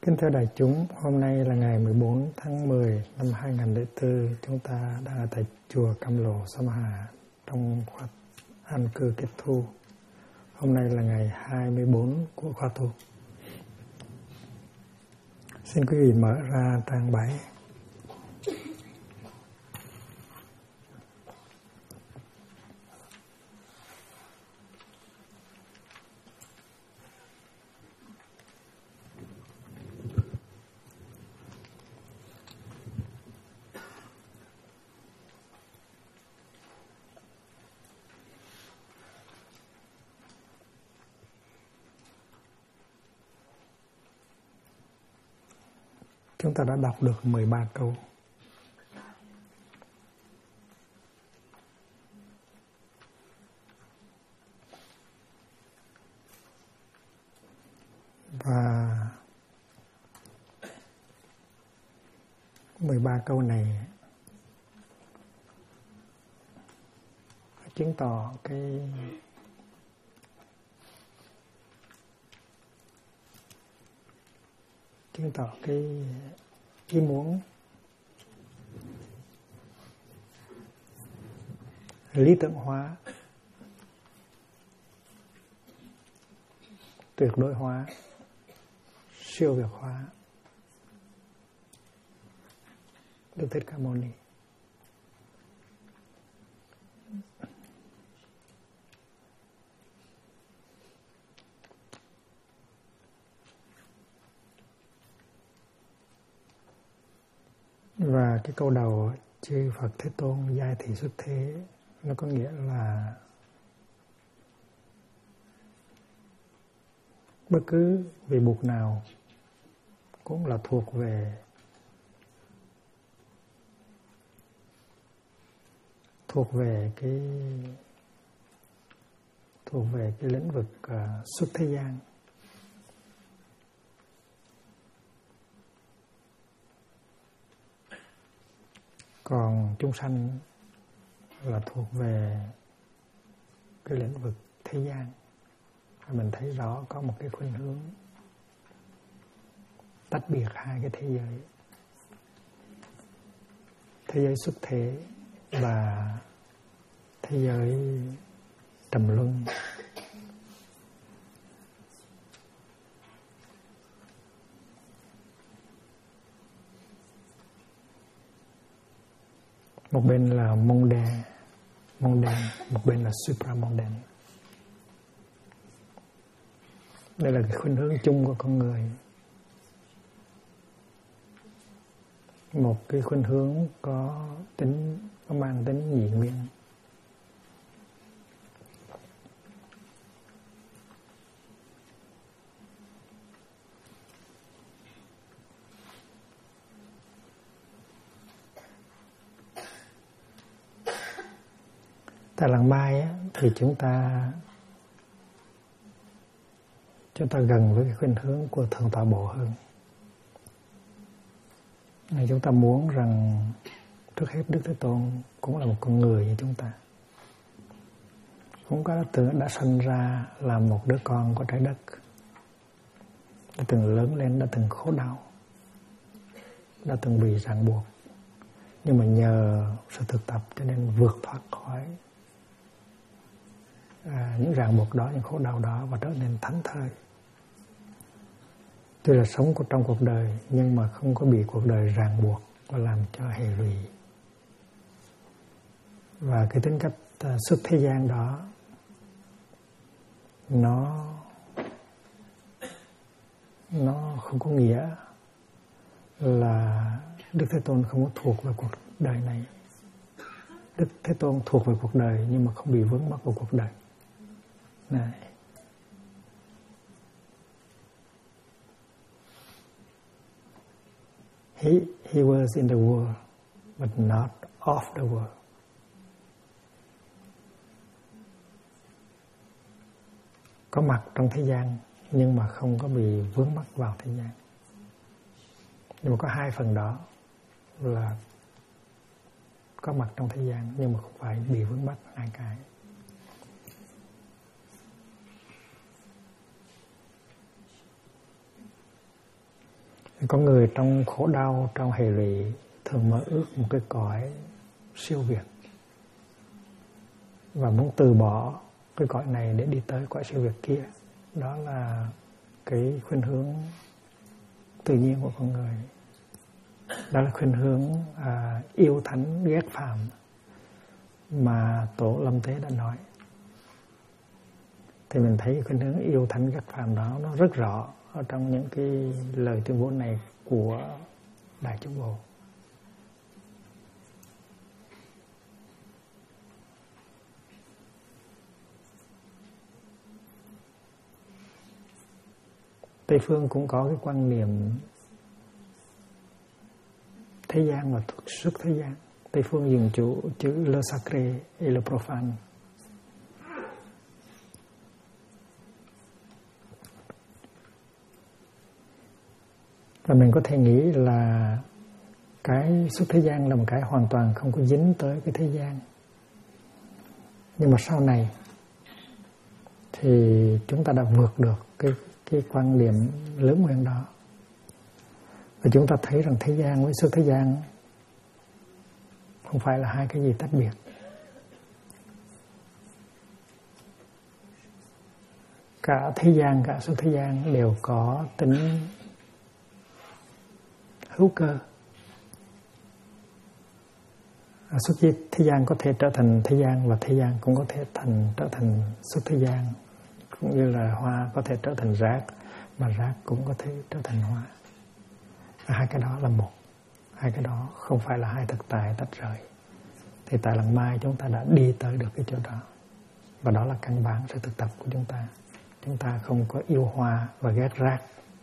Kính thưa đại chúng, hôm nay là ngày 14 tháng 10 năm 2004, chúng ta đang ở tại chùa Cam Lộ, Samarkand trong khóa an cư kết thu. Hôm nay là ngày 24 của khóa tu. Xin quý vị mở ra trang 7. Chúng ta đã đọc được 13 câu. Và 13 câu này chứng tỏ cái ý muốn lý tưởng hóa, tuyệt đối hóa, siêu việt hóa Đức Thích Ca Mâu Ni. Và cái câu đầu chư Phật Thế Tôn giai thị xuất thế, nó có nghĩa là bất cứ vị Bụt nào cũng là thuộc về cái lĩnh vực xuất thế gian. Còn chúng sanh là thuộc về cái lĩnh vực thế gian. Mình thấy rõ có một cái khuynh hướng tách biệt hai cái thế giới. Thế giới xuất thế và thế giới trầm luân. Một bên là mondaine, một bên là supramondaine. Đây là cái khuynh hướng chung của con người. Một cái khuynh hướng có mang tính nhị nguyên. Tại làng Mai á, thì chúng ta gần với cái khuynh hướng của Thượng Tọa Bộ hơn. Nên chúng ta muốn rằng trước hết Đức Thế Tôn cũng là một con người như chúng ta, cũng đã sinh ra là một đứa con của trái đất, đã từng lớn lên, đã từng khổ đau, đã từng bị ràng buộc, nhưng mà nhờ sự thực tập cho nên vượt thoát khỏi những ràng buộc đó, những khổ đau đó và trở nên thánh thơi. Tuy là sống trong cuộc đời nhưng mà không có bị cuộc đời ràng buộc và làm cho hệ lụy. Và cái tính cách xuất thế gian đó nó không có nghĩa là Đức Thế Tôn không có thuộc về cuộc đời này. Đức Thế Tôn thuộc về cuộc đời nhưng mà không bị vướng mắc vào cuộc đời này. He was in the world but not of the world. Có mặt trong thế gian nhưng mà không có bị vướng mắc vào thế gian. Nhưng mà có hai phần đó là có mặt trong thế gian nhưng mà không phải bị vướng mắc hai cái. Có người trong khổ đau, trong hệ lụy thường mơ ước một cái cõi siêu việt và muốn từ bỏ cái cõi này để đi tới cõi siêu việt kia. Đó là cái khuynh hướng tự nhiên của con người. Đó là khuynh hướng yêu thánh ghét phàm mà Tổ Lâm Tế đã nói. Thì mình thấy khuynh hướng yêu thánh ghét phàm đó nó rất rõ ở trong những cái lời tuyên bố này của Đại Chúng Bồ. Tây phương cũng có cái quan niệm thế gian và xuất thế gian. Tây phương dùng chữ le sacré et le profane. Và mình có thể nghĩ là cái xuất thế gian là một cái hoàn toàn không có dính tới cái thế gian. Nhưng mà sau này thì chúng ta đã vượt được cái quan điểm lớn nguyên đó. Và chúng ta thấy rằng thế gian với xuất thế gian không phải là hai cái gì tách biệt. Cả thế gian, cả xuất thế gian đều có tính hữu cơ. Xuất thế gian có thể trở thành thế gian và thế gian cũng có thể trở thành xuất thế gian. Cũng như là hoa có thể trở thành rác mà rác cũng có thể trở thành hoa. Và hai cái đó là một. Hai cái đó không phải là hai thực tại tách rời. Thì tại lần mai chúng ta đã đi tới được cái chỗ đó. Và đó là căn bản sự thực tập của chúng ta. Chúng ta không có yêu hoa và ghét rác.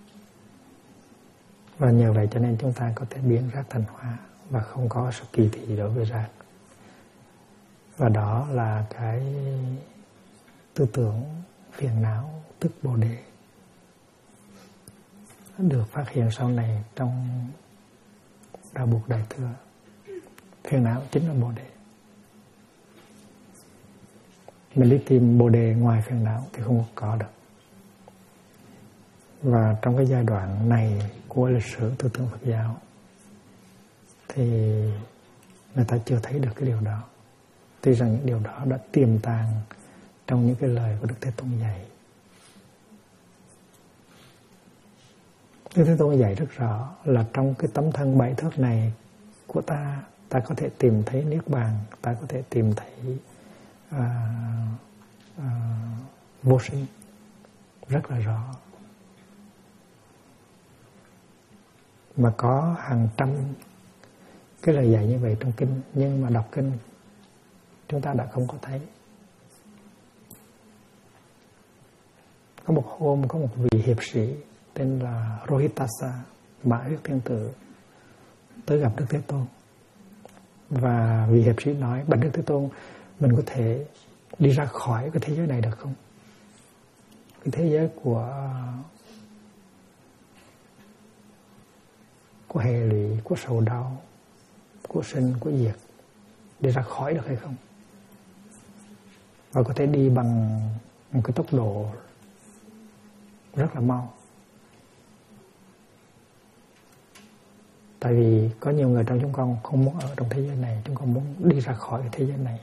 Và nhờ vậy cho nên chúng ta có thể biến rác thành hoa và không có sự kỳ thị đối với rác. Và đó là cái tư tưởng phiền não tức Bồ Đề được phát hiện sau này trong Đạo Buộc Đại Thừa. Phiền não chính là Bồ Đề. Mình đi tìm Bồ Đề ngoài phiền não thì không có được. Và trong cái giai đoạn này của lịch sử tư tưởng Phật giáo thì người ta chưa thấy được cái điều đó. Tuy rằng những điều đó đã tiềm tàng trong những cái lời của Đức Thế Tôn dạy. Đức Thế Tôn dạy rất rõ là trong cái tấm thân 7 thước này của ta có thể tìm thấy Niết Bàn, ta có thể tìm thấy vô sinh rất là rõ. Mà có hàng trăm cái lời dạy như vậy trong kinh, nhưng mà đọc kinh chúng ta đã không có thấy. Có một hôm có một vị hiệp sĩ tên là Rohitasa, Mã Huyết Thiên Tử, tới gặp Đức Thế Tôn. Và vị hiệp sĩ nói: bạch Đức Thế Tôn, mình có thể đi ra khỏi cái thế giới này được không? Cái thế giới của hệ lụy, của sầu đau, của sinh, của diệt, đi ra khỏi được hay không? Và có thể đi bằng một cái tốc độ rất là mau. Tại vì có nhiều người trong chúng con không muốn ở trong thế giới này, chúng con muốn đi ra khỏi cái thế giới này.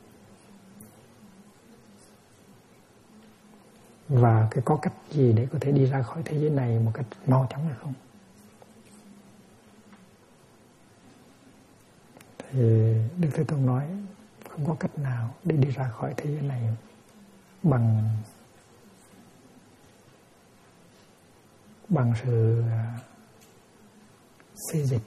Và có cách gì để có thể đi ra khỏi thế giới này một cách mau chóng hay không? Thì Đức Thế Tôn nói không có cách nào để đi ra khỏi thế giới này bằng sự xê dịch.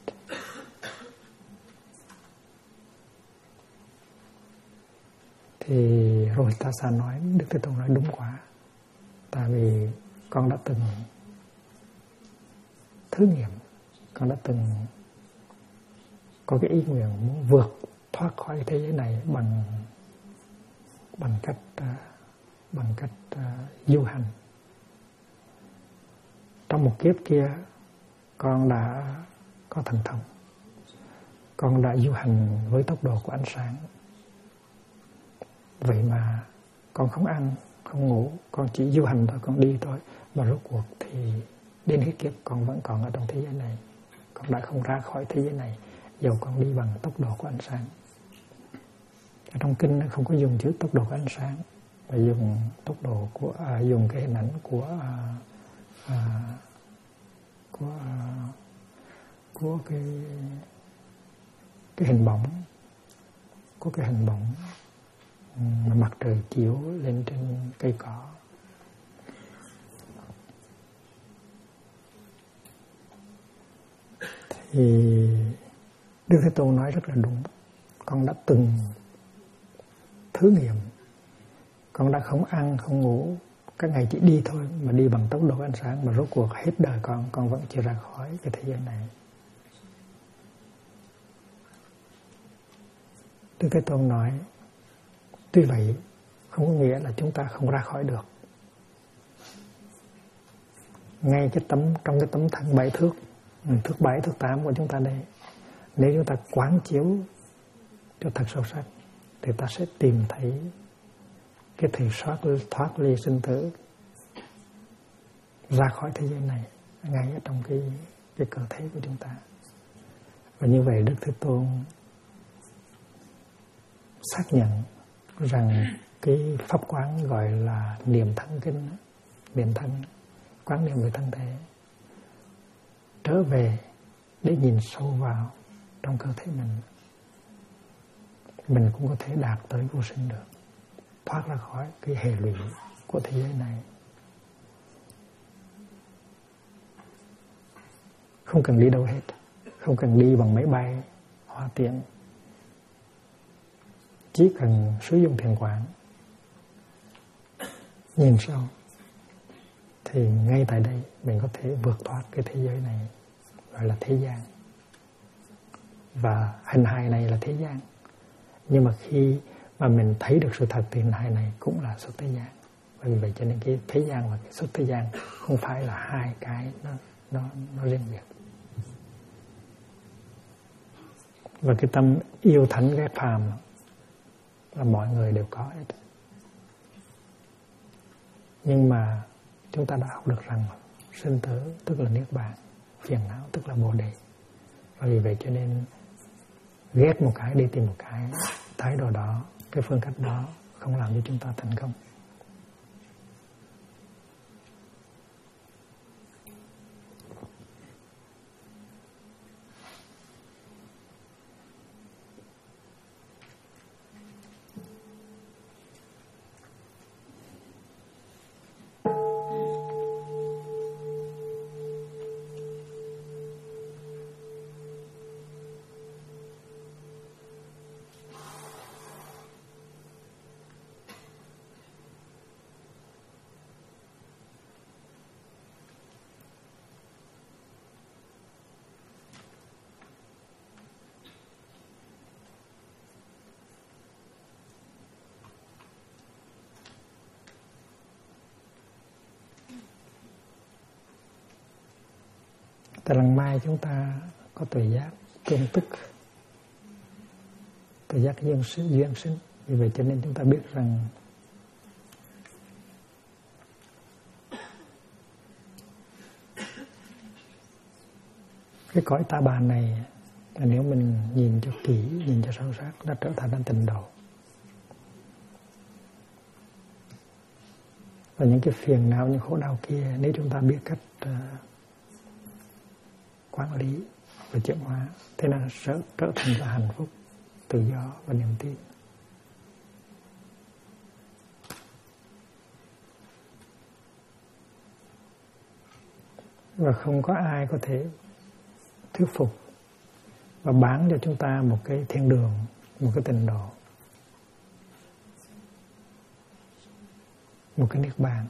Thì Rohitasa nói, Đức Thế Tôn nói đúng quá. Tại vì con đã từng thử nghiệm, con đã từng có cái ý nguyện muốn vượt thoát khỏi thế giới này bằng cách du hành. Trong một kiếp kia con đã có thần thông, con đã du hành với tốc độ của ánh sáng. Vậy mà con không ăn, không ngủ, con chỉ du hành thôi, con đi thôi. Và rốt cuộc thì đến hết kiếp con vẫn còn ở trong thế giới này. Con đã không ra khỏi thế giới này, dầu con đi bằng tốc độ của ánh sáng. Ở trong kinh nó không có dùng chữ tốc độ của ánh sáng, mà dùng tốc độ của dùng cái hình ảnh của cái hình bóng, của cái hình bóng mà mặt trời chiếu lên trên cây cỏ. Thì Đức Thế Tôn nói rất là đúng. Con đã từng thử nghiệm, con đã không ăn không ngủ, các ngày chỉ đi thôi, mà đi bằng tốc độ ánh sáng, mà rốt cuộc hết đời con vẫn chưa ra khỏi cái thế giới này. Đức Thế Tôn nói, tuy vậy không có nghĩa là chúng ta không ra khỏi được. Ngay trong cái tấm thân 7 thước, thước 7, thước 8 của chúng ta đây, nếu chúng ta quán chiếu cho thật sâu sắc, thì ta sẽ tìm thấy cái thời thoát ly sinh tử, ra khỏi thế giới này, ngay ở trong cái cơ thể của chúng ta. Và như vậy Đức Thế Tôn xác nhận rằng cái pháp quán gọi là niệm thân kinh, niệm thân, quán niệm về thân thể, trở về để nhìn sâu vào trong cơ thể mình cũng có thể đạt tới vô sinh được, thoát ra khỏi cái hệ lụy của thế giới này. Không cần đi đâu hết, không cần đi bằng máy bay, hoa tiện, chỉ cần sử dụng thiền quán, nhìn sâu, thì ngay tại đây mình có thể vượt thoát cái thế giới này, gọi là thế gian. Và hình hài này là thế gian. Nhưng mà khi mà mình thấy được sự thật thì hình hài này cũng là xuất thế gian. Bởi vì vậy cho nên cái thế gian và cái xuất thế gian không phải là hai cái nó riêng biệt. Và cái tâm yêu thánh ghét phàm là mọi người đều có hết. Nhưng mà chúng ta đã học được rằng sinh tử tức là niết bàn, phiền não tức là bồ đề. Và vì vậy cho nên ghét một cái đi tìm một cái, thái độ đó, cái phương cách đó không làm cho chúng ta thành công. Tại lần mai chúng ta có tuệ giác tương tức, tuệ giác duyên sinh. Vì vậy cho nên chúng ta biết rằng cái cõi ta bà này là nếu mình nhìn cho kỹ, nhìn cho sâu sắc, nó trở thành tịnh độ. Và những cái phiền não, những khổ đau kia, nếu chúng ta biết cách quản lý và chuyển hóa, thế là trở thành là hạnh phúc, tự do và niềm tin. Và không có ai có thể thuyết phục và bán cho chúng ta một cái thiên đường, một cái tịnh độ, một cái niết bàn.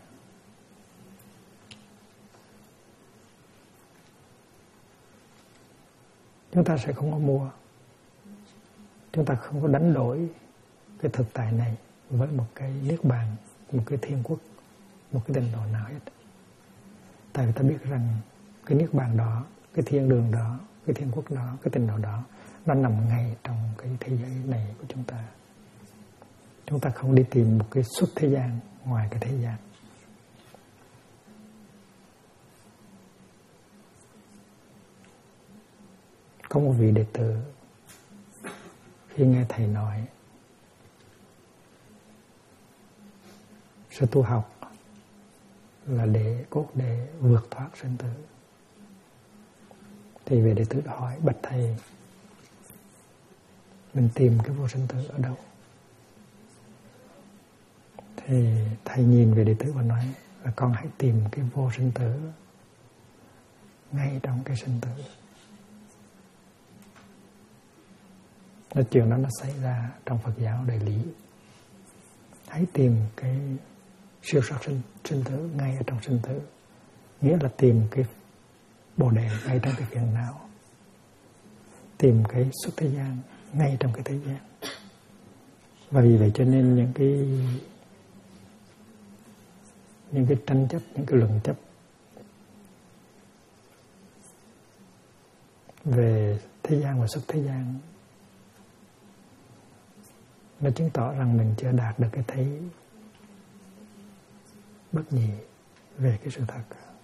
Chúng ta sẽ không có mua, chúng ta không có đánh đổi cái thực tại này với một cái niết bàn, một cái thiên quốc, một cái tịnh độ nào hết. Tại vì ta biết rằng cái niết bàn đó, cái thiên đường đó, cái thiên quốc đó, cái tịnh độ đó, nó nằm ngay trong cái thế giới này của chúng ta. Chúng ta không đi tìm một cái xuất thế gian ngoài cái thế gian. Có một vị đệ tử khi nghe thầy nói sự tu học là để cốt để vượt thoát sinh tử, thì vị đệ tử hỏi: bạch thầy, mình tìm cái vô sinh tử ở đâu? Thì thầy nhìn về đệ tử và nói là con hãy tìm cái vô sinh tử ngay trong cái sinh tử. Nói chuyện đó nó xảy ra trong Phật giáo đại lý. Hãy tìm cái siêu thoát sinh tử ngay ở trong sinh tử, nghĩa là tìm cái bồ đề ngay trong cái phiền não, tìm cái xuất thế gian ngay trong cái thế gian. Và vì vậy cho nên những cái tranh chấp, những cái luận chấp về thế gian và xuất thế gian, nó chứng tỏ rằng mình chưa đạt được cái thấy bất nhị về cái sự thật.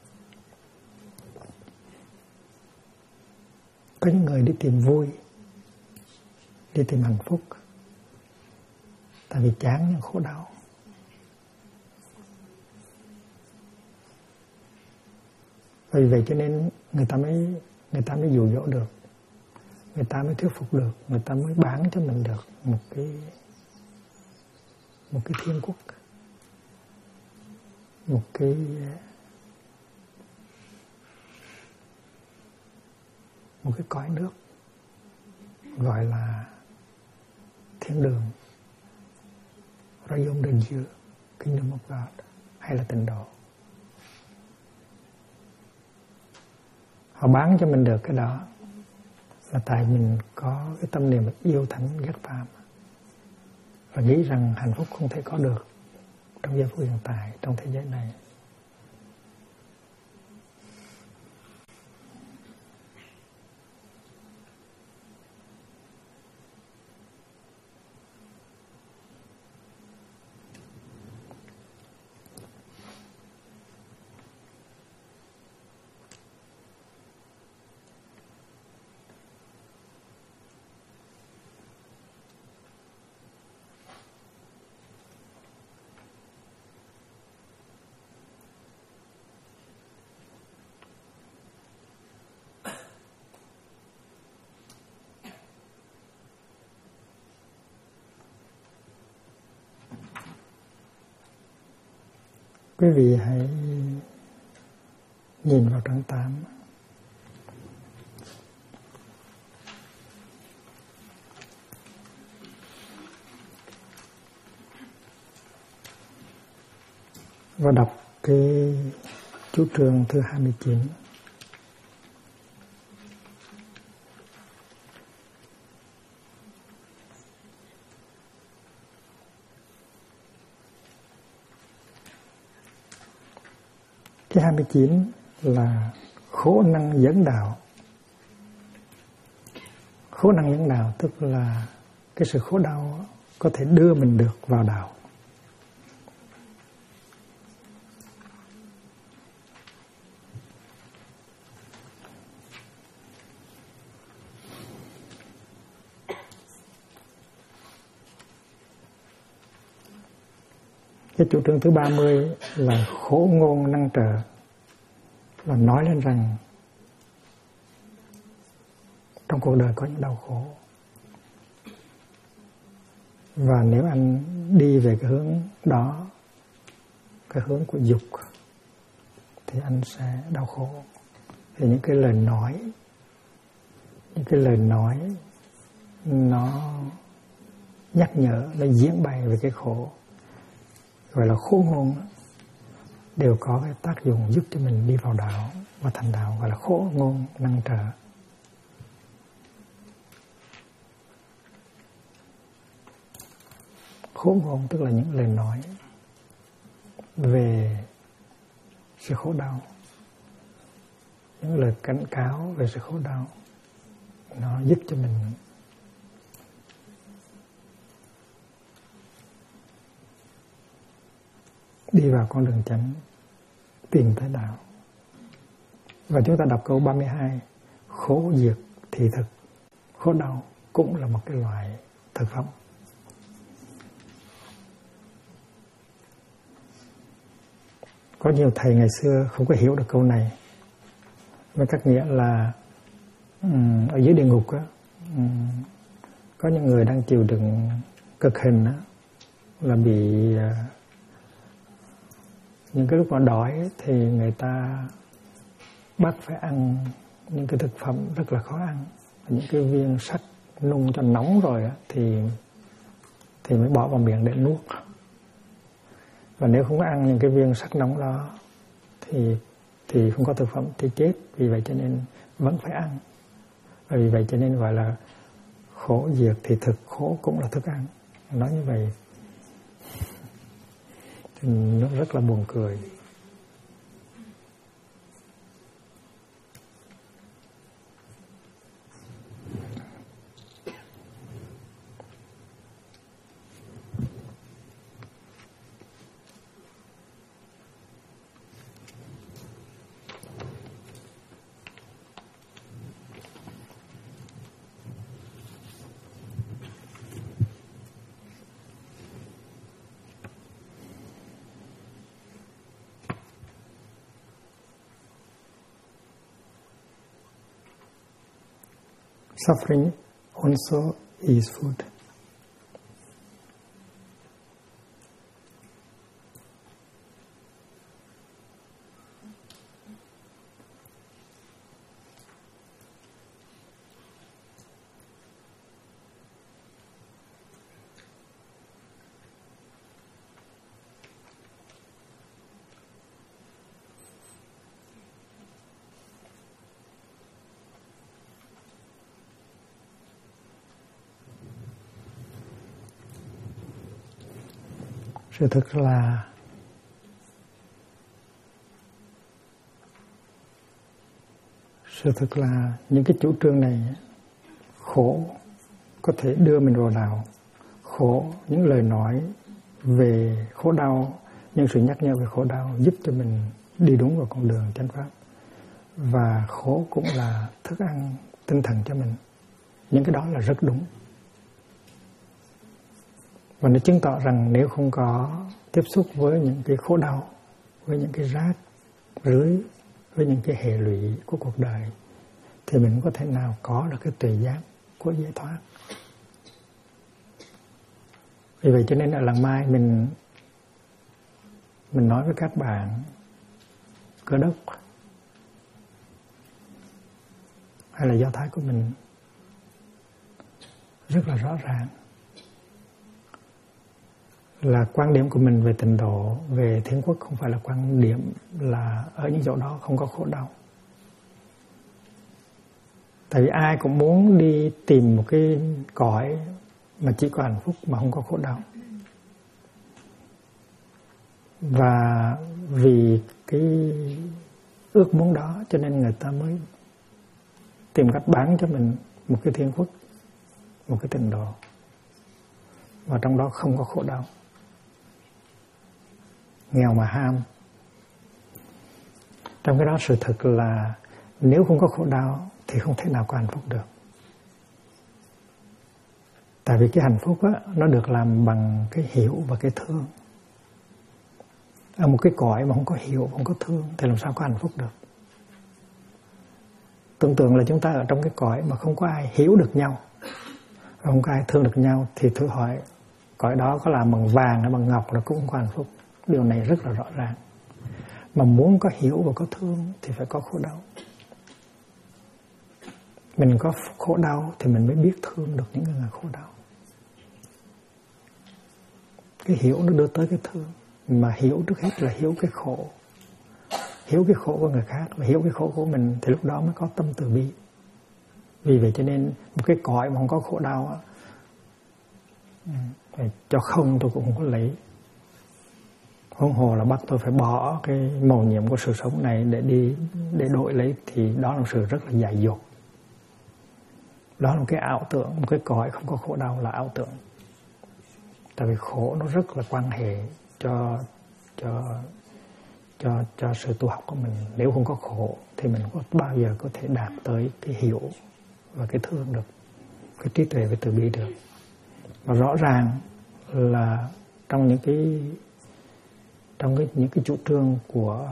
Có những người đi tìm vui, đi tìm hạnh phúc, tại vì chán những khổ đau. Vì vậy cho nên người ta mới dụ dỗ được, người ta mới thuyết phục được, người ta mới bán cho mình được một cái thiên quốc, một cái cõi nước gọi là thiên đường, Royaume de Dieu, Kingdom of God, hay là tịnh độ. Họ bán cho mình được cái đó là tại mình có cái tâm niệm yêu thánh ghét phàm, và nghĩ rằng hạnh phúc không thể có được trong giây phút hiện tại, trong thế giới này. Quý vị hãy nhìn vào trang 8. Và đọc cái chú trường thứ 29. Cái 29 là khổ năng dẫn đạo. Khổ năng dẫn đạo tức là cái sự khổ đau có thể đưa mình được vào đạo. Cái chủ trương thứ 30 là khổ ngôn năng trợ, là nói lên rằng trong cuộc đời có những đau khổ, và nếu anh đi về cái hướng đó, cái hướng của dục, thì anh sẽ đau khổ. Thì những cái lời nói nó nhắc nhở, nó diễn bày về cái khổ, gọi là khổ ngôn, đều có cái tác dụng giúp cho mình đi vào đạo và thành đạo, gọi là khổ ngôn năng trợ. Khổ ngôn tức là những lời nói về sự khổ đau, những lời cảnh cáo về sự khổ đau, nó giúp cho mình đi vào con đường chánh, tìm tới đạo. Và chúng ta đọc câu 32: khổ diệt thì thực khổ đau cũng là một cái loại thực phẩm. Có nhiều thầy ngày xưa không có hiểu được câu này, với các nghĩa là ở dưới địa ngục á, có những người đang chịu đựng cực hình á, là bị những cái lúc mà đói thì người ta bắt phải ăn những cái thực phẩm rất là khó ăn, những cái viên sắt nung cho nóng rồi á, thì mới bỏ vào miệng để nuốt. Và nếu không có ăn những cái viên sắt nóng đó thì không có thực phẩm thì chết. Vì vậy cho nên vẫn phải ăn. Và vì vậy cho nên gọi là khổ diệt thì thực, khổ cũng là thức ăn. Nói như vậy thì nó rất là buồn cười. Suffering also is food. Sự thực là những cái chủ trương này, khổ có thể đưa mình vào đạo, khổ, những lời nói về khổ đau, những sự nhắc nhở về khổ đau giúp cho mình đi đúng vào con đường chánh pháp. Và khổ cũng là thức ăn tinh thần cho mình. Những cái đó là rất đúng. Và nó chứng tỏ rằng nếu không có tiếp xúc với những cái khổ đau, với những cái rác rưới, với những cái hệ lụy của cuộc đời, thì mình có thể nào có được cái tuệ giác của giải thoát. Vì vậy cho nên ở làng Mai mình nói với các bạn Cơ Đốc hay là Do Thái của mình rất là rõ ràng là quan điểm của mình về tịnh độ, về thiên quốc không phải là quan điểm là ở những chỗ đó không có khổ đau. Tại vì ai cũng muốn đi tìm một cái cõi mà chỉ có hạnh phúc mà không có khổ đau. Và vì cái ước muốn đó cho nên người ta mới tìm cách bán cho mình một cái thiên quốc, một cái tịnh độ, và trong đó không có khổ đau. Nghèo mà ham. Trong cái đó sự thật là nếu không có khổ đau thì không thể nào có hạnh phúc được. Tại vì cái hạnh phúc á, nó được làm bằng cái hiểu và cái thương. Ở một cái cõi mà không có hiểu, không có thương thì làm sao có hạnh phúc được. Tưởng tượng là chúng ta ở trong cái cõi mà không có ai hiểu được nhau, không có ai thương được nhau, thì thử hỏi cõi đó có làm bằng vàng hay bằng ngọc là cũng không có hạnh phúc. Điều này rất là rõ ràng. Mà muốn có hiểu và có thương thì phải có khổ đau. Mình có khổ đau thì mình mới biết thương được những người khổ đau. Cái hiểu nó đưa tới cái thương. Mà hiểu trước hết là hiểu cái khổ. Hiểu cái khổ của người khác và hiểu cái khổ của mình thì lúc đó mới có tâm từ bi. Vì vậy cho nên một cái cõi mà không có khổ đau cho không tôi cũng không có lấy. Huống hồ là bắt tôi phải bỏ cái mầu nhiệm của sự sống này để đổi lấy, thì đó là một sự rất là dại dột. Đó là một cái ảo tưởng, một cái cõi không có khổ đau là ảo tưởng. Tại vì khổ nó rất là quan hệ cho sự tu học của mình. Nếu không có khổ thì mình có bao giờ có thể đạt tới cái hiểu và cái thương được, cái trí tuệ và từ bi được. Và rõ ràng là trong những cái chủ trương của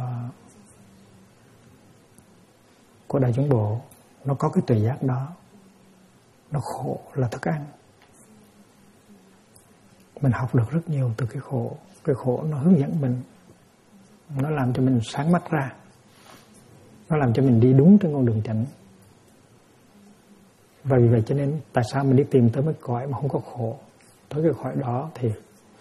Đại chúng Bộ, nó có cái tuệ giác đó. Nó khổ là thức ăn. Mình học được rất nhiều từ cái khổ. Cái khổ nó hướng dẫn mình, nó làm cho mình sáng mắt ra, nó làm cho mình đi đúng trên con đường chánh. Và vì vậy cho nên tại sao mình đi tìm tới cái cõi mà không có khổ? Tới cái cõi đó thì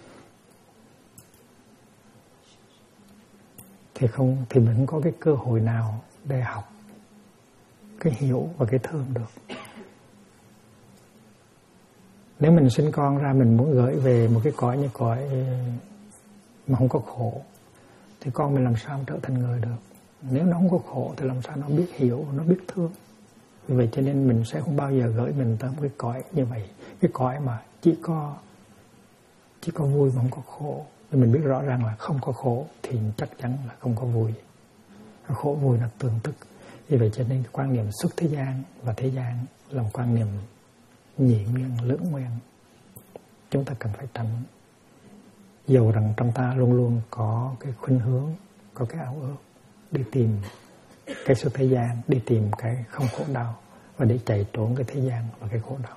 mình không có cái cơ hội nào để học cái hiểu và cái thương được. Nếu mình sinh con ra, mình muốn gửi về một cái cõi như cõi mà không có khổ, thì con mình làm sao trở thành người được? Nếu nó không có khổ thì làm sao nó biết hiểu, nó biết thương? Vì vậy cho nên mình sẽ không bao giờ gửi mình tới một cái cõi như vậy, cái cõi mà chỉ có vui mà không có khổ. Vì mình biết rõ ràng là không có khổ thì chắc chắn là không có vui. Khổ vui là tương tức. Vì vậy cho nên cái quan niệm xuất thế gian và thế gian là một quan niệm nhị nguyên, lưỡng nguyên. Chúng ta cần phải tránh. Dầu rằng trong ta luôn luôn có cái khuynh hướng, có cái ảo ước đi tìm cái xuất thế gian, đi tìm cái không khổ đau và để chạy trốn cái thế gian và cái khổ đau.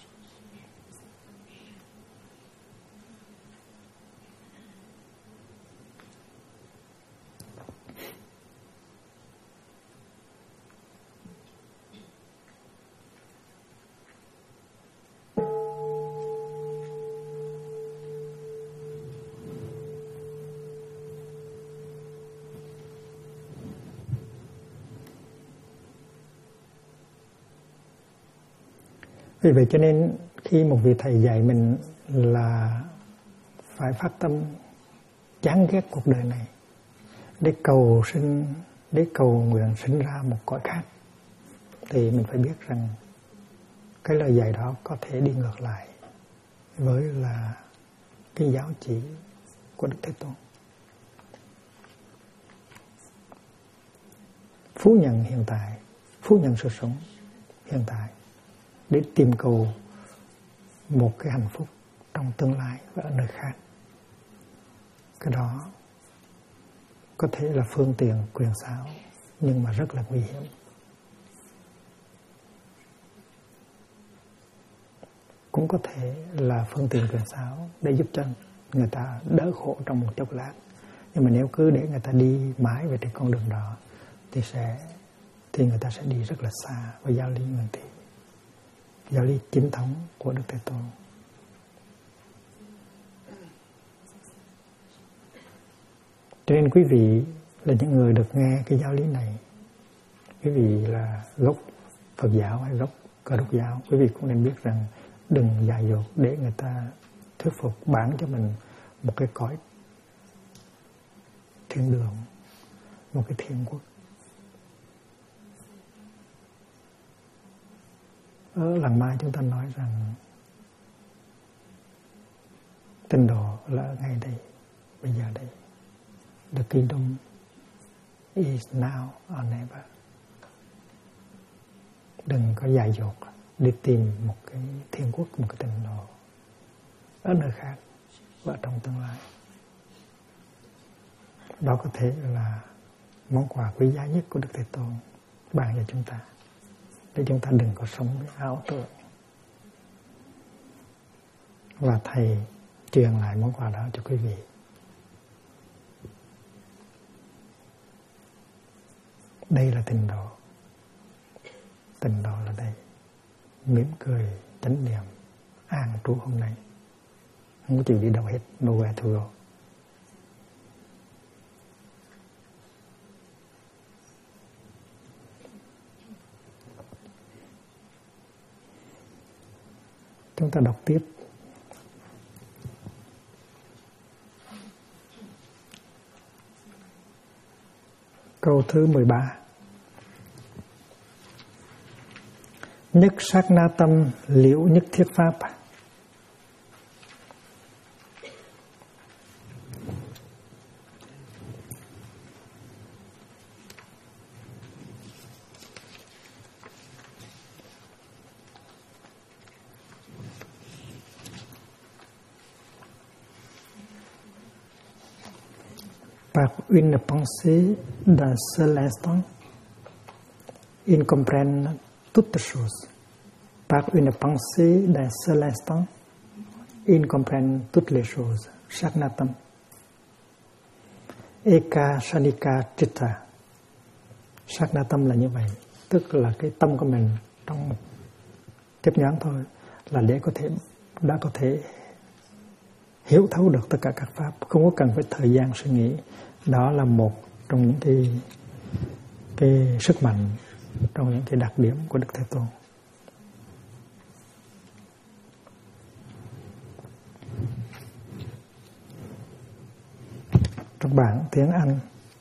Vì vậy cho nên khi một vị thầy dạy mình là phải phát tâm chán ghét cuộc đời này để cầu nguyện sinh ra một cõi khác, thì mình phải biết rằng cái lời dạy đó có thể đi ngược lại với là cái giáo chỉ của Đức Thế Tôn. Phủ nhận hiện tại, phủ nhận sự sống hiện tại để tìm cầu một cái hạnh phúc trong tương lai và ở nơi khác. Cái đó có thể là phương tiện quyền xảo nhưng mà rất là nguy hiểm. Cũng có thể là phương tiện quyền xảo để giúp cho người ta đỡ khổ trong một chốc lát. Nhưng mà nếu cứ để người ta đi mãi về trên con đường đó thì người ta sẽ đi rất là xa với giáo lý nguyên thủy, giáo lý chính thống của Đức Thế Tôn. Cho nên quý vị là những người được nghe cái giáo lý này, quý vị là gốc Phật giáo hay gốc Cơ Đốc giáo, quý vị cũng nên biết rằng đừng dại dột để người ta thuyết phục bán cho mình một cái cõi thiên đường, một cái thiên quốc. Ở làng Mai chúng ta nói rằng tịnh độ là ở ngay đây, bây giờ đây. The kingdom is now or never. Đừng có dại dột đi tìm một cái thiên quốc, một cái tịnh độ ở nơi khác và trong tương lai. Đó có thể là món quà quý giá nhất của Đức Thế Tôn ban cho chúng ta, để chúng ta đừng có sống với ảo tưởng. Và Thầy truyền lại món quà đó cho quý vị. Đây là tịnh độ. Tịnh độ là đây. Mỉm cười, chánh niệm, an trú hôm nay. Không có chịu đi đâu hết. Nowhere to go. Chúng ta đọc tiếp. Câu thứ 13. Nhất sát na tâm liễu nhất thiết pháp. Par une pensée d'un seul instant, ils comprennent toutes choses. Par une pensée d'un seul instant, ils comprennent toutes les choses. Shaknatam. Eka Shanika Chitta. Shaknatam là như vậy. Tức là cái tâm của mình trong một chấp nhoáng thôi là để đã có thể hiểu thấu được tất cả các pháp, không có cần phải thời gian suy nghĩ. Đó là một trong những cái sức mạnh, trong những cái đặc điểm của Đức Thế Tôn. Trong bản tiếng Anh,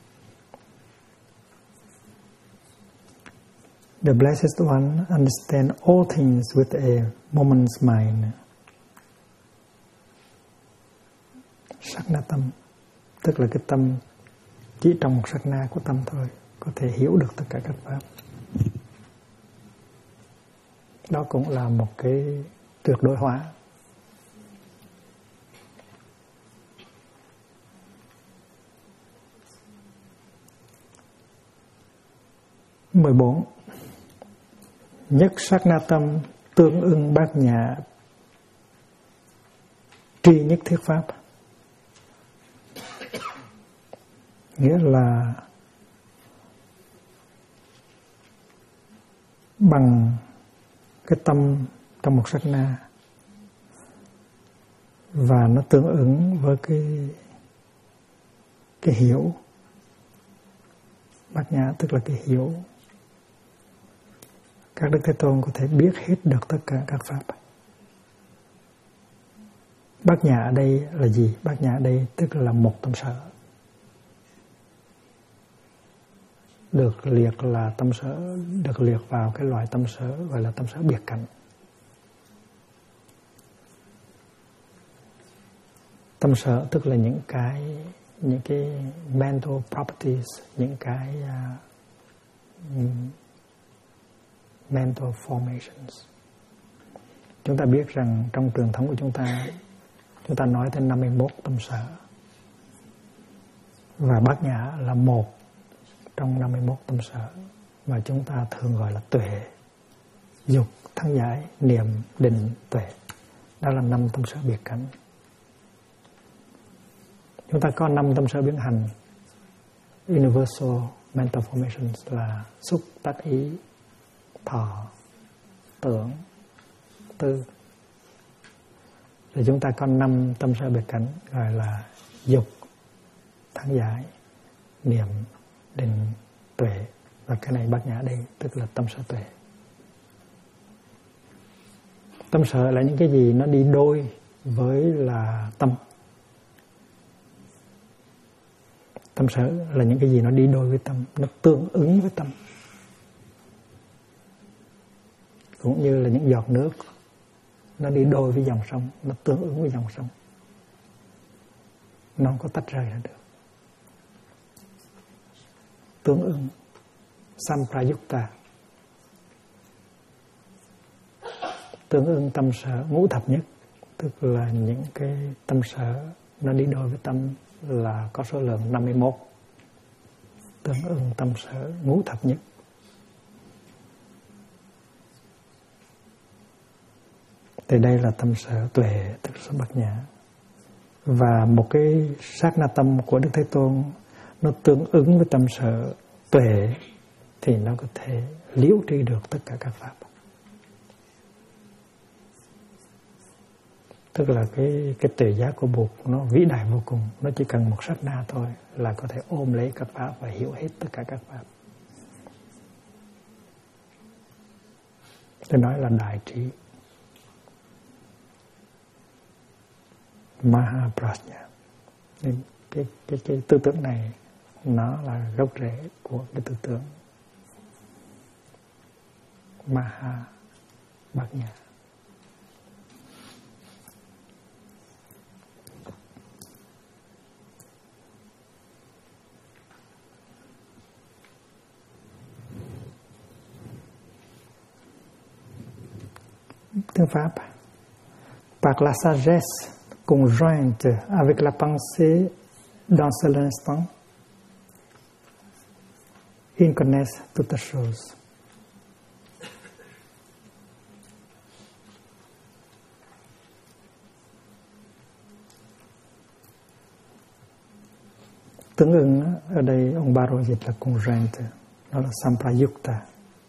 the Blessed One understands all things with a moment's mind. Saknatam, tức là cái tâm chỉ trong một sát na của tâm thôi có thể hiểu được tất cả các pháp. Đó cũng là một cái tuyệt đối hóa. Mười 14. Nhất sát na tâm tương ưng bát nhã tri nhất thiết pháp. Nghĩa là bằng cái tâm trong một sát na và nó tương ứng với cái hiểu. Bát nhã tức là cái hiểu. Các Đức Thế Tôn có thể biết hết được tất cả các pháp. Bát nhã ở đây là gì? Bát nhã ở đây tức là một tâm sở. Được liệt là tâm sở, được liệt vào cái loại tâm sở gọi là tâm sở biệt cảnh. Tâm sở tức là những cái mental properties, những cái mental formations. Chúng ta biết rằng trong truyền thống của chúng ta nói tới 51 tâm sở. Và bát nhã là một trong 51 tâm sở mà chúng ta thường gọi là tuệ, dục, thắng giải, niệm, định, tuệ. Đó là 5 tâm sở biệt cảnh. Chúng ta có 5 tâm sở biến hành, universal mental formations là xúc, tác ý, thọ, tưởng, tư. Rồi chúng ta có 5 tâm sở biệt cảnh gọi là dục, thắng giải, niệm, định, tuệ. Và cái này bát nhã đây tức là tâm sở tuệ. Tâm sở là những cái gì nó đi đôi với là tâm. Tâm sở là những cái gì nó đi đôi với tâm, nó tương ứng với tâm. Cũng như là những giọt nước nó đi đôi với dòng sông, nó tương ứng với dòng sông. Nó không có tách rời ra được. Tương ứng, Samprayukta. Tương ứng tâm sở ngũ thập nhất, tức là những cái tâm sở nó đi đôi với tâm là có số lượng 51. Tương ứng tâm sở ngũ thập nhất. Thì đây là tâm sở tuệ, tức là bát nhã. Và một cái sát na tâm của Đức Thế Tôn nó tương ứng với tâm sở tuệ thì nó có thể liễu tri được tất cả các pháp. Tức là cái tuệ giác của Bụt nó vĩ đại vô cùng. Nó chỉ cần một sát na thôi là có thể ôm lấy các pháp và hiểu hết tất cả các pháp. Tôi nói là đại trí. Mahaprajna. Nên cái tư tưởng này nó là gốc rễ của cái tư tưởng Maha Bát Nhã. Tiếng Pháp. Par la sagesse conjointe avec la pensée dans seul instant, incarnate to the souls. Tương ứng ở đây ông Baro dịch là congruent, đó là Samprayukta.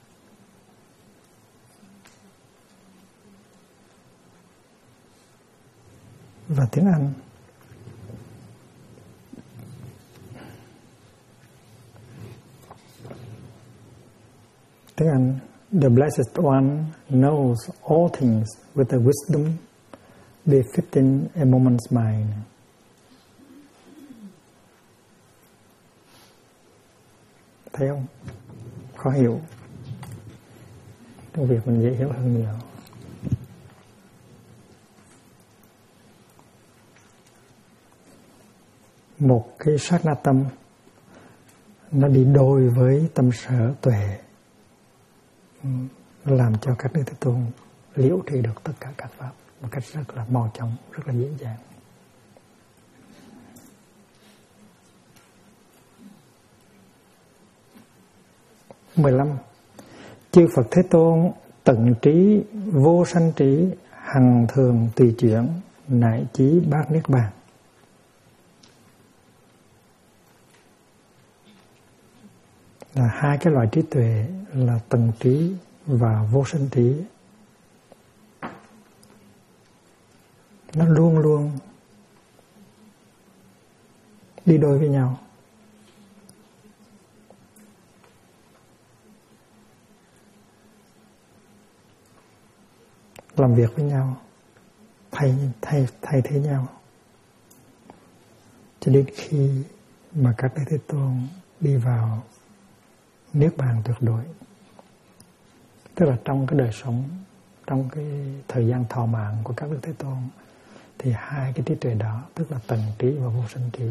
Và tiếng Anh the Blessed One knows all things with a wisdom befitting a moment's mind. Thấy không? Khó hiểu. Công việc mình dễ hiểu hơn nhiều. Một cái sát na tâm nó đi đôi với tâm sở tuệ, nó làm cho các Đức Thế Tôn liễu tri được tất cả các pháp một cách rất là mau chóng, rất là dễ dàng. Mười 15. Chư Phật Thế Tôn tận trí, vô sanh trí, hằng thường tùy chuyển, nại chí bát niết bàn. Là hai cái loại trí tuệ là tận trí và vô sanh trí. Nó luôn luôn đi đôi với nhau. Làm việc với nhau, thay thế nhau, cho đến khi mà các Đức Thế Tôn đi vào niết bàn tuyệt đối. Tức là trong cái đời sống, trong cái thời gian thọ mạng của các Đức Thế Tôn, thì hai cái trí tuệ đó, tức là tận trí và vô sanh trí,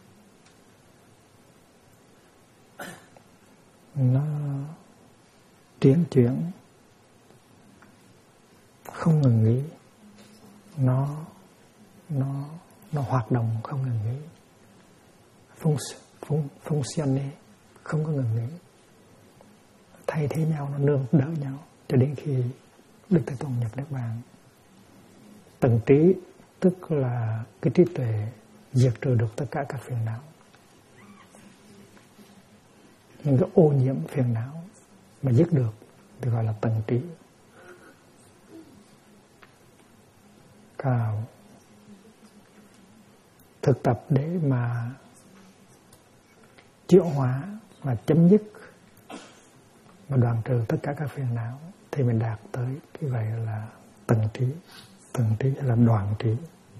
nó tiến chuyển không ngừng nghỉ, nó hoạt động không ngừng nghỉ, functione không có ngừng nghỉ, thay thế nhau, nó nương đỡ nhau cho đến khi Đức Thế Tôn nhập niết bàn. Tận trí tức là cái trí tuệ diệt trừ được tất cả các phiền não, những cái ô nhiễm phiền não mà dứt được thì gọi là tận trí. Cao thực tập để mà chuyển hóa và chấm dứt và đoạn trừ tất cả các phiền não thì mình đạt tới cái vậy là tận trí. Tận trí là đoạn trí.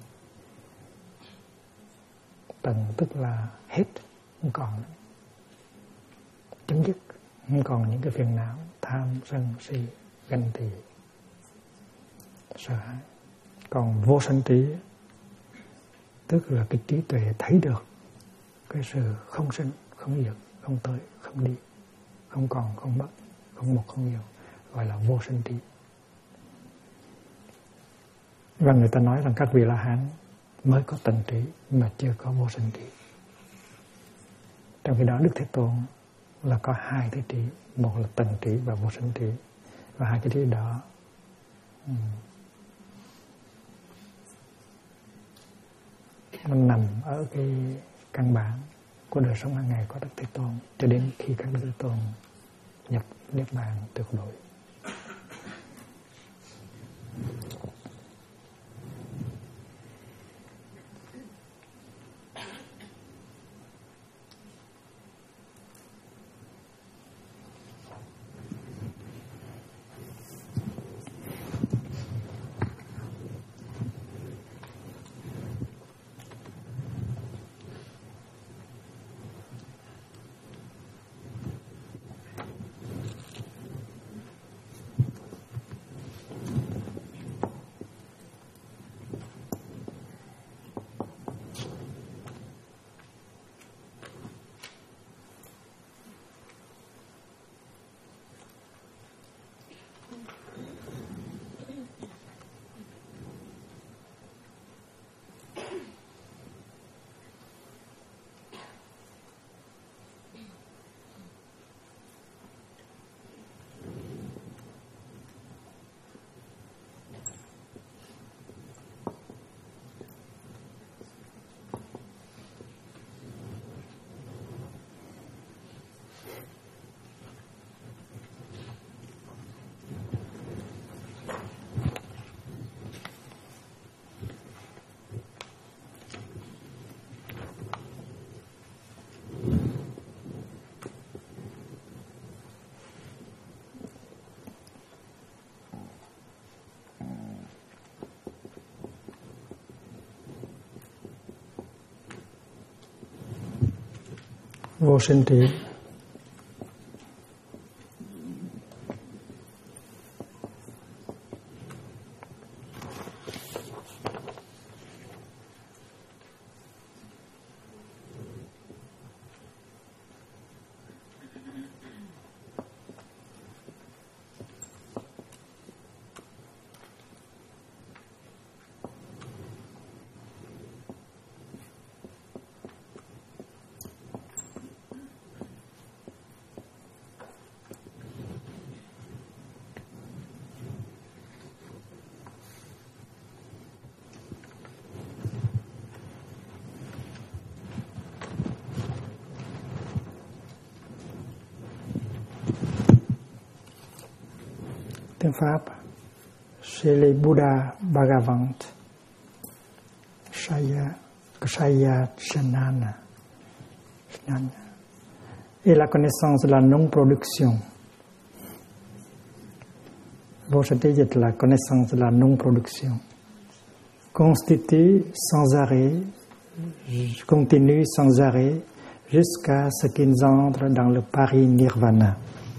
Tận tức là hết, không còn, chấm dứt, không còn những cái phiền não tham sân si ganh tị sợ hãi. Còn vô sanh trí tức là cái trí tuệ thấy được cái sự không sinh, không diệt, không tới, không đi, không còn, không mất, không một, không nhiều, gọi là vô sanh trí. Và người ta nói rằng các vị La Hán mới có tận trí mà chưa có vô sanh trí. Trong khi đó Đức Thế Tôn là có hai cái trí, một là tận trí và vô sanh trí, và hai cái trí đó nó nằm ở cái căn bản của đời sống hàng ngày của Đức Thế Tôn cho đến khi các Đức Thế Tôn nhập niết bàn tuyệt đối. vô sinh trị. Tiếng Pháp chez les Buddha Bhagavant Shaya Chanana et la connaissance de la non-production. Vô sinh trí dịch là connaissance de la non-production, constitue sans arrêt, continue sans arrêt jusqu'à ce qu'ils entrent dans le parinirvana.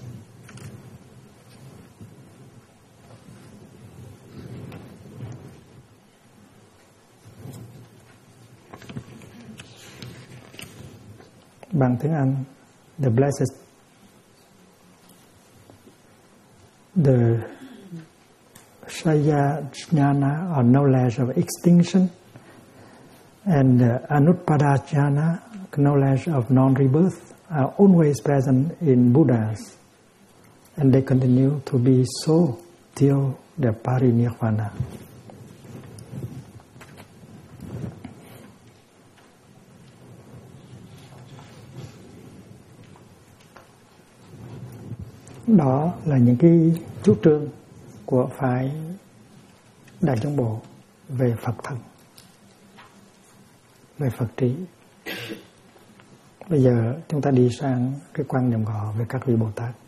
Bằng tiếng Anh, the blessed, the Shaya Jnana or knowledge of extinction, and the Anutpada Jnana, knowledge of non-rebirth, are always present in Buddhas, and they continue to be so till the parinirvana. Đó là những cái chủ trương của phái Đại Chúng Bộ về Phật thân, về Phật trí. Bây giờ chúng ta đi sang cái quan niệm của họ về các vị Bồ Tát.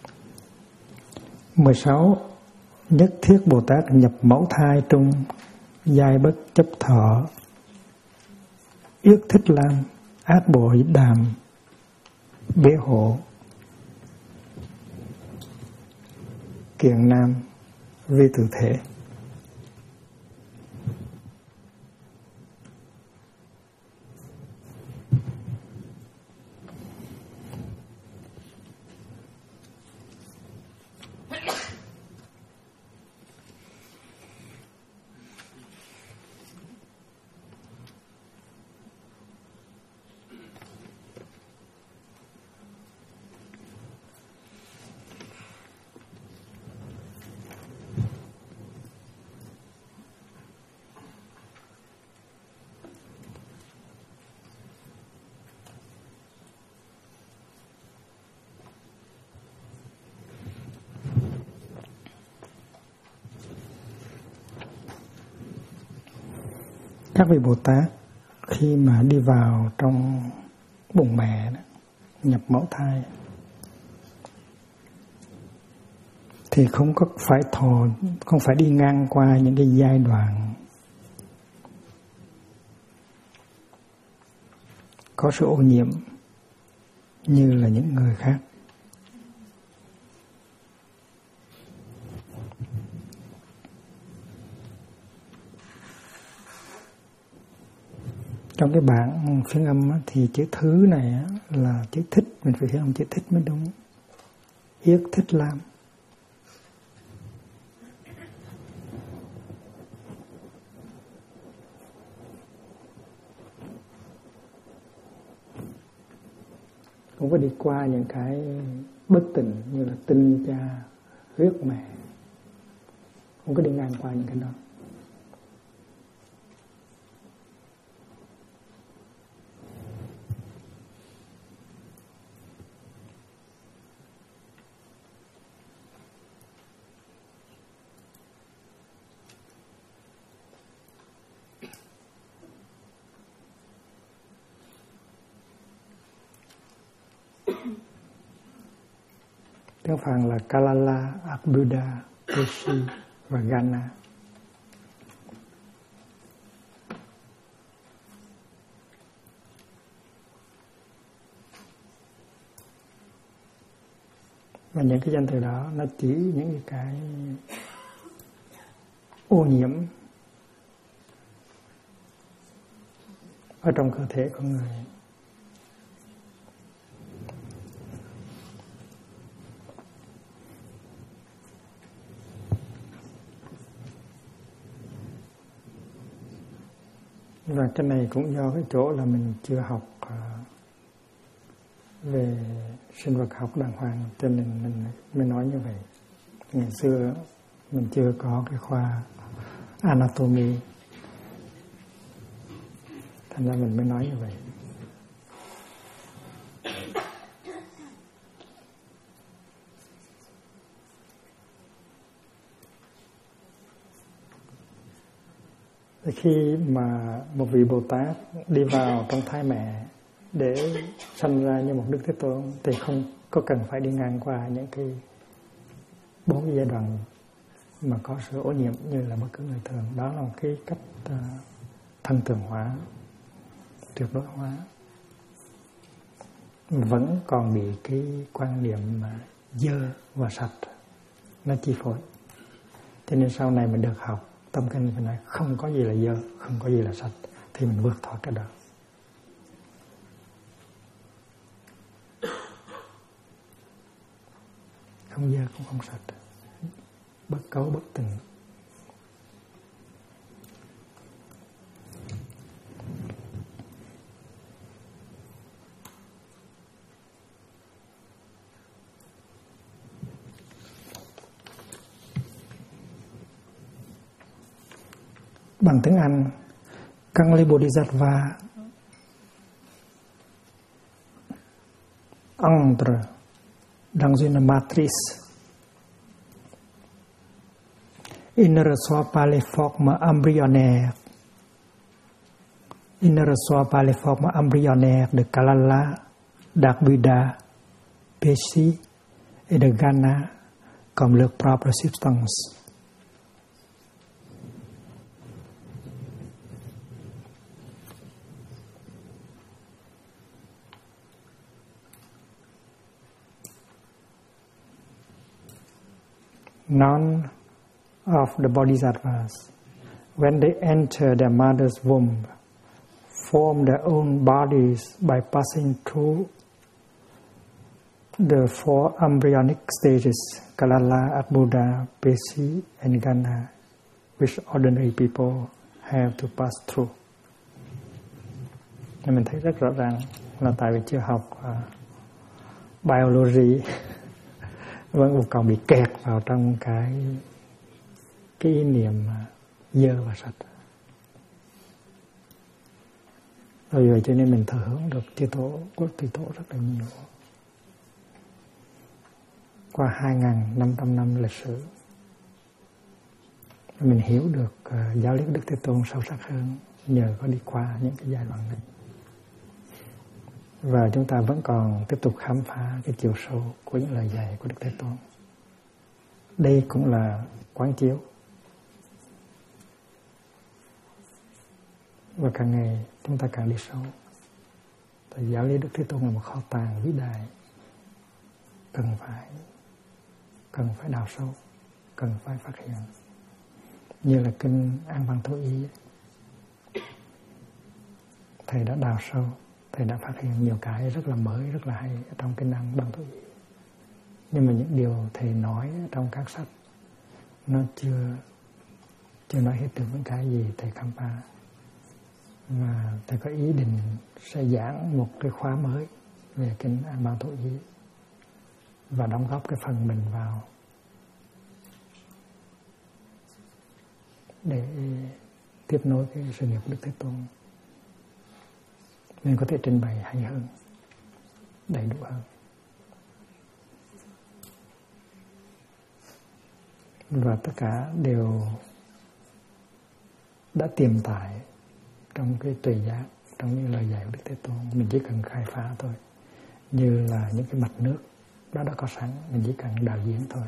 16. Nhất thiết Bồ Tát nhập mẫu thai trung, giai bất chấp thọ, yết thích lam, ác bội đàm, bế hộ, kiện nam, vi tự thể. Các vị Bồ Tát khi mà đi vào trong bụng mẹ đó, nhập mẫu thai thì không có phải không phải đi ngang qua những cái giai đoạn có sự ô nhiễm như là những người khác. Trong cái bản phiên âm thì chữ thứ này là chữ thích, mình phải phiên âm chữ thích mới đúng. Yết thích lam. Cũng có đi qua những cái bất tình như là tinh cha, huyết mẹ. Không có đi ngang qua những cái đó. Tiếng Phạn là Kalala, Abbuddha, Keshi và Gana. Và những cái danh từ đó nó chỉ những cái ô nhiễm ở trong cơ thể con người. Và cái này cũng do cái chỗ là mình chưa học về sinh vật học đàng hoàng, cho nên mình mới nói như vậy. Ngày xưa mình chưa có cái khoa anatomy, thành ra mình mới nói như vậy. Khi mà một vị Bồ Tát đi vào trong thai mẹ để sanh ra như một Đức Thế Tôn thì không có cần phải đi ngang qua những cái 4 cái giai đoạn mà có sự ô nhiễm như là bất cứ người thường. Đó là một cái cách thân thường hóa, tuyệt đối hóa. Vẫn còn bị cái quan niệm mà dơ và sạch nó chi phối. Cho nên sau này mình được học tâm kinh phải nói không có gì là dơ, không có gì là sạch, thì mình vượt thoát cái đó. Không dơ cũng không sạch, bất cấu bất tình. Bằng tiếng Anh, Kangli Bodhisattva entre dans une matrice. Il ne reçoit pas les formes embryonnaires. Il ne reçoit pas les formes embryonnaires de Kalala, d'Arbuda, Pesi et de Ghana comme leur propre substance. None of the bodhisattvas, when they enter their mother's womb, form their own bodies by passing through the 4 embryonic stages, Kalala, Arbuda, Pesi, and Ghana, which ordinary people have to pass through. Mình thấy rất rõ ràng là tại vì chưa học biology vẫn còn bị kẹt vào trong cái ý niệm dơ và sạch. Rồi vậy cho nên mình thừa hưởng được chư tổ, quốc tùy tổ rất là nhiều. Qua 2.500 năm lịch sử, mình hiểu được giáo lý Đức Thế Tôn sâu sắc hơn nhờ có đi qua những cái giai đoạn này. Và chúng ta vẫn còn tiếp tục khám phá cái chiều sâu của những lời dạy của Đức Thế Tôn. Đây cũng là quán chiếu. Và càng ngày chúng ta càng đi sâu. Tại giáo lý Đức Thế Tôn là một kho tàng vĩ đại, cần phải đào sâu, cần phải phát hiện. Như là kinh An Văn Thổ Y, thầy đã đào sâu, thầy đã phát hiện nhiều cái rất là mới, rất là hay ở trong kinh An Văn Thổ Y. Nhưng mà những điều thầy nói trong các sách nó chưa nói hết được những cái gì thầy khám phá. Và thầy có ý định sẽ giảng một cái khóa mới về kinh An Văn Thổ Y và đóng góp cái phần mình vào để tiếp nối cái sự nghiệp Đức Thế Tôn, nên có thể trình bày hay hơn, đầy đủ hơn. Và tất cả đều đã tiềm tải trong cái tùy giác, trong những lời dạy của Đức Thế Tôn. Mình chỉ cần khai phá thôi, như là những cái mặt nước đó đã có sẵn, mình chỉ cần đạo diễn thôi.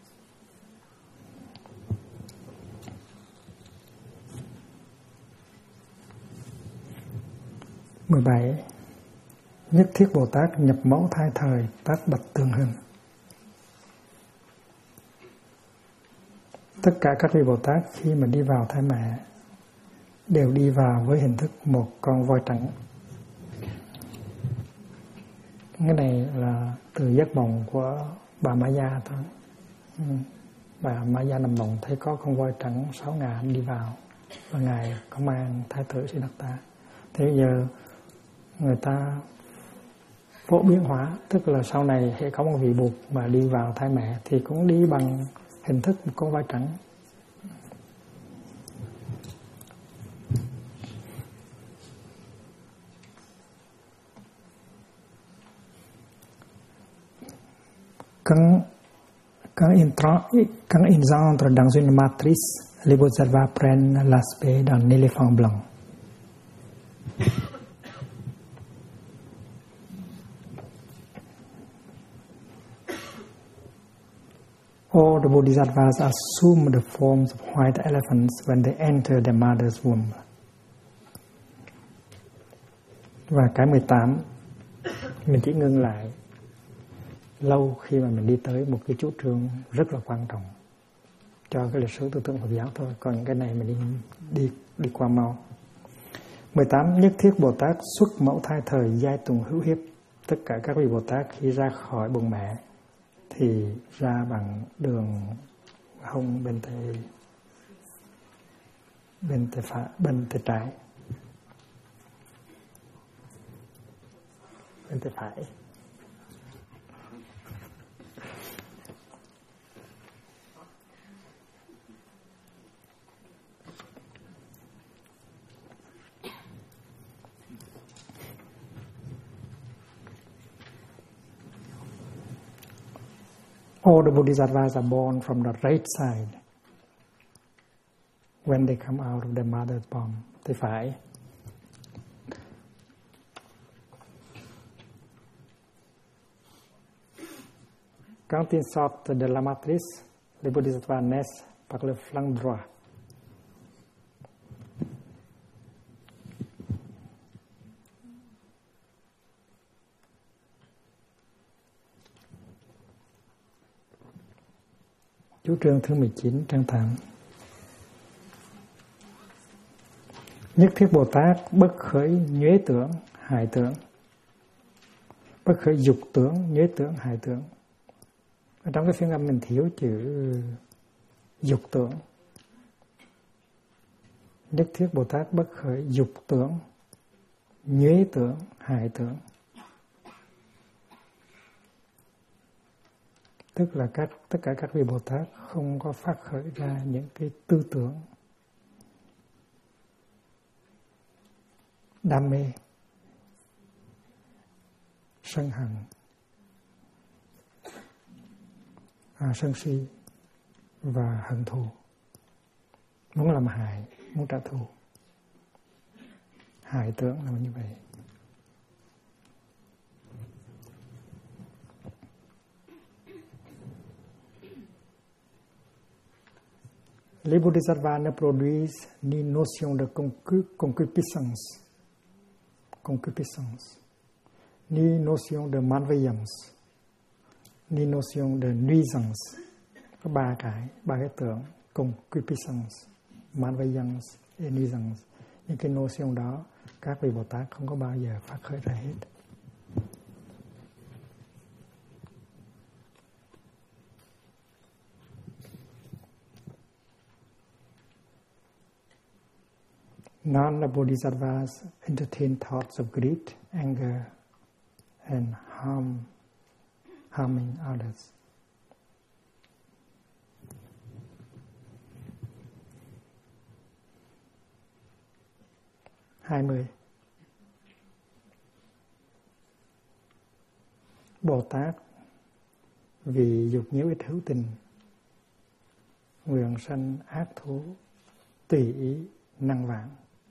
Mười 17. Nhất thiết Bồ Tát nhập mẫu thai thời tác bạch tương hình. Tất cả các vị Bồ Tát khi mà đi vào thai mẹ đều đi vào với hình thức một con voi trắng. Cái này là từ giấc mộng của bà Maya thôi. Bà Maya nằm mộng thấy có con voi trắng 6 ngà đi vào và Ngài có mang Thái tử Siddhartha. Thế bây giờ người ta phổ biến hóa, tức là sau này sẽ có một vị Bụt mà đi vào thai mẹ thì cũng đi bằng hình thức một con voi trắng. Quand ils entrent dans une matrice, les Bodhisattvas prennent l'aspect d'un éléphant blanc. All the Bodhisattvas assume the forms of white elephants when they enter their mother's womb. Và cái 18, mình chỉ ngưng lại lâu khi mà mình đi tới một cái chủ trương rất là quan trọng cho cái lịch sử tư tưởng Phật giáo thôi. Còn những cái này mình đi qua mau. 18. Nhất thiết Bồ Tát xuất mẫu thai thời giai tùng hữu hiếp. Tất cả các vị Bồ Tát khi ra khỏi bụng mẹ thì ra bằng đường hông bên tay trái, bên tay phải. All the Bodhisattvas are born from the right side when they come out of their mother's womb. Tay phải. Quand ils sortent de la matrice, les Bodhisattvas naissent par le flanc droit. Chú trương thứ 19 trang 8. Nhất thiết Bồ Tát bất khởi nhuế tưởng, hại tưởng. Bất khởi dục tưởng, nhuế tưởng, hại tưởng. Ở trong cái phiên âm mình thiếu chữ dục tưởng. Nhất thiết Bồ Tát bất khởi dục tưởng, nhuế tưởng, hại tưởng. Tức là tất cả các vị Bồ Tát không có phát khởi ra những cái tư tưởng đam mê, sân hận, sân si và hận thù, muốn làm hại, muốn trả thù. Hại tưởng là như vậy. Les Bodhisattvas ne produisent ni notion de concupiscence, ni notion de malveillance, ni notion de nuisance. Có ba cái tưởng: concupiscence, malveillance et nuisance. Những cái notion đó các vị Bồ Tát không có bao giờ phát khởi ra hết. None of Bodhisattvas entertain thoughts of greed, anger, and harming others. Bồ Tát vì dục nhiễu ít hữu tình, nguyện sanh ác thú, tùy ý năng vãng.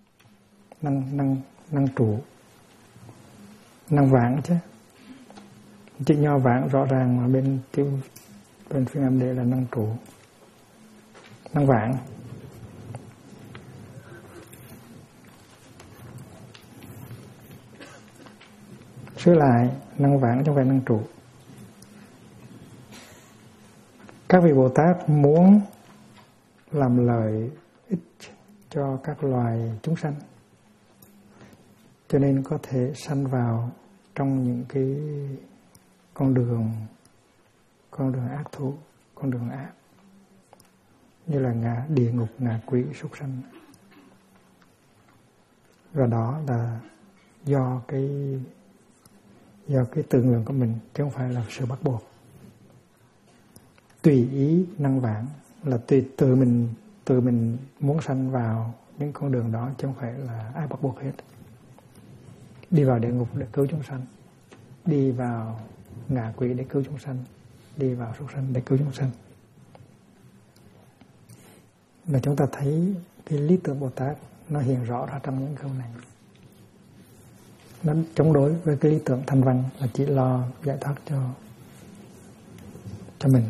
Năng trụ, năng vãng chứ. Chữ nho vãng rõ ràng mà bên phiên âm đây là năng trụ, năng vãng. Sửa lại, năng vãng chứ không phải năng trụ. Các vị Bồ Tát muốn làm lợi ích cho các loài chúng sanh, cho nên có thể sanh vào trong những cái con đường ác thú, con đường ác, như là địa ngục, ngạ quỷ, súc sanh. Và đó là do cái tự nguyện của mình, chứ không phải là sự bắt buộc. Tùy ý năng vãng là tự mình muốn sanh vào những con đường đó, chứ không phải là ai bắt buộc hết. Đi vào địa ngục để cứu chúng sanh, đi vào ngạ quỷ để cứu chúng sanh, đi vào súc sanh để cứu chúng sanh. Và chúng ta thấy cái lý tưởng Bồ Tát nó hiện rõ ra trong những câu này. Nó chống đối với cái lý tưởng thanh văn là chỉ lo giải thoát cho mình.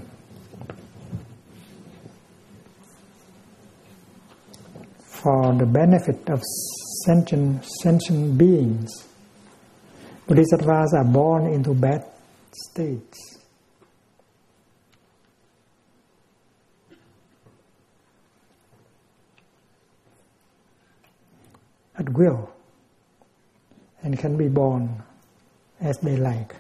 For the benefit of sentient beings, Bodhisattvas are born into bad states. At will, and can be born as they like.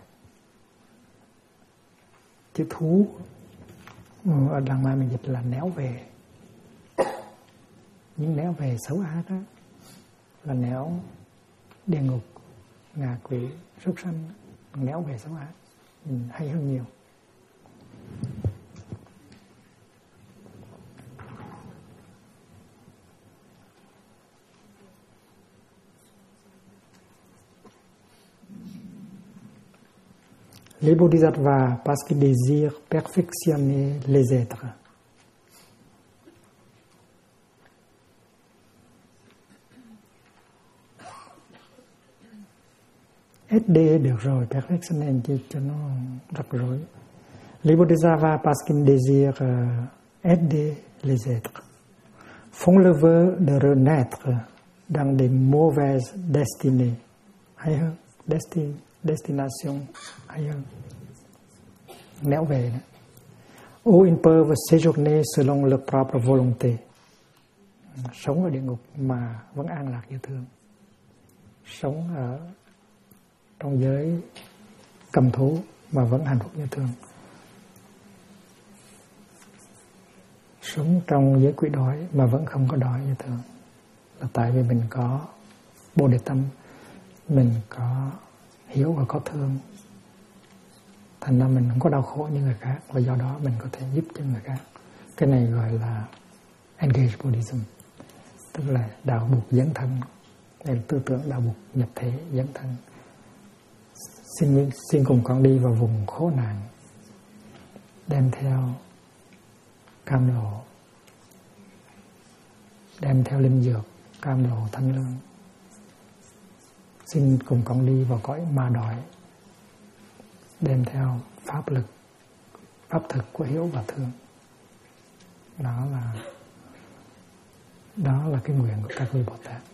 Chữ thú ở Lăng Ma mình dịch là néo về. Những néo về xấu ác đó là néo địa ngục, ngạ quỷ, súc sanh. Néo về xấu ác hay hơn nhiều. Les Bodhisattvas, parce qu'ils désirent perfectionner les êtres. SD được rồi, perfectionner cho nó rắc rối. Les Bodhisattvas, parce qu'ils désirent aider les êtres, font le vœu de renaître dans des mauvaises destinées. Hay hơn, destination hay hơn. Néo về đó. Ou ils peuvent séjourner selon leur propre volonté. Sống ở địa ngục mà vẫn an lạc như thường. Sống ở trong giới cầm thú mà vẫn hạnh phúc như thường. Sống trong giới quỷ đói mà vẫn không có đói như thường. Là tại vì mình có Bồ Đề tâm, mình có hiểu và có thương, thành ra mình không có đau khổ như người khác, và do đó mình có thể giúp cho người khác. Cái này gọi là engage Buddhism, tức là đạo buộc dấn thân. Đây là tư tưởng đạo buộc nhập thế dấn thân. Xin cùng con đi vào vùng khổ nạn, đem theo cam lộ, đem theo linh dược, cam lộ thanh lương. Xin cùng con đi vào cõi ma đói, đem theo pháp lực, pháp thực của hiếu và thương. Đó là cái nguyện của các vị Bồ Tát.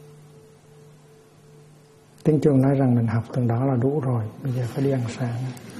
Tiếng chuông nói rằng mình học từng đó là đủ rồi, bây giờ phải đi ăn sáng.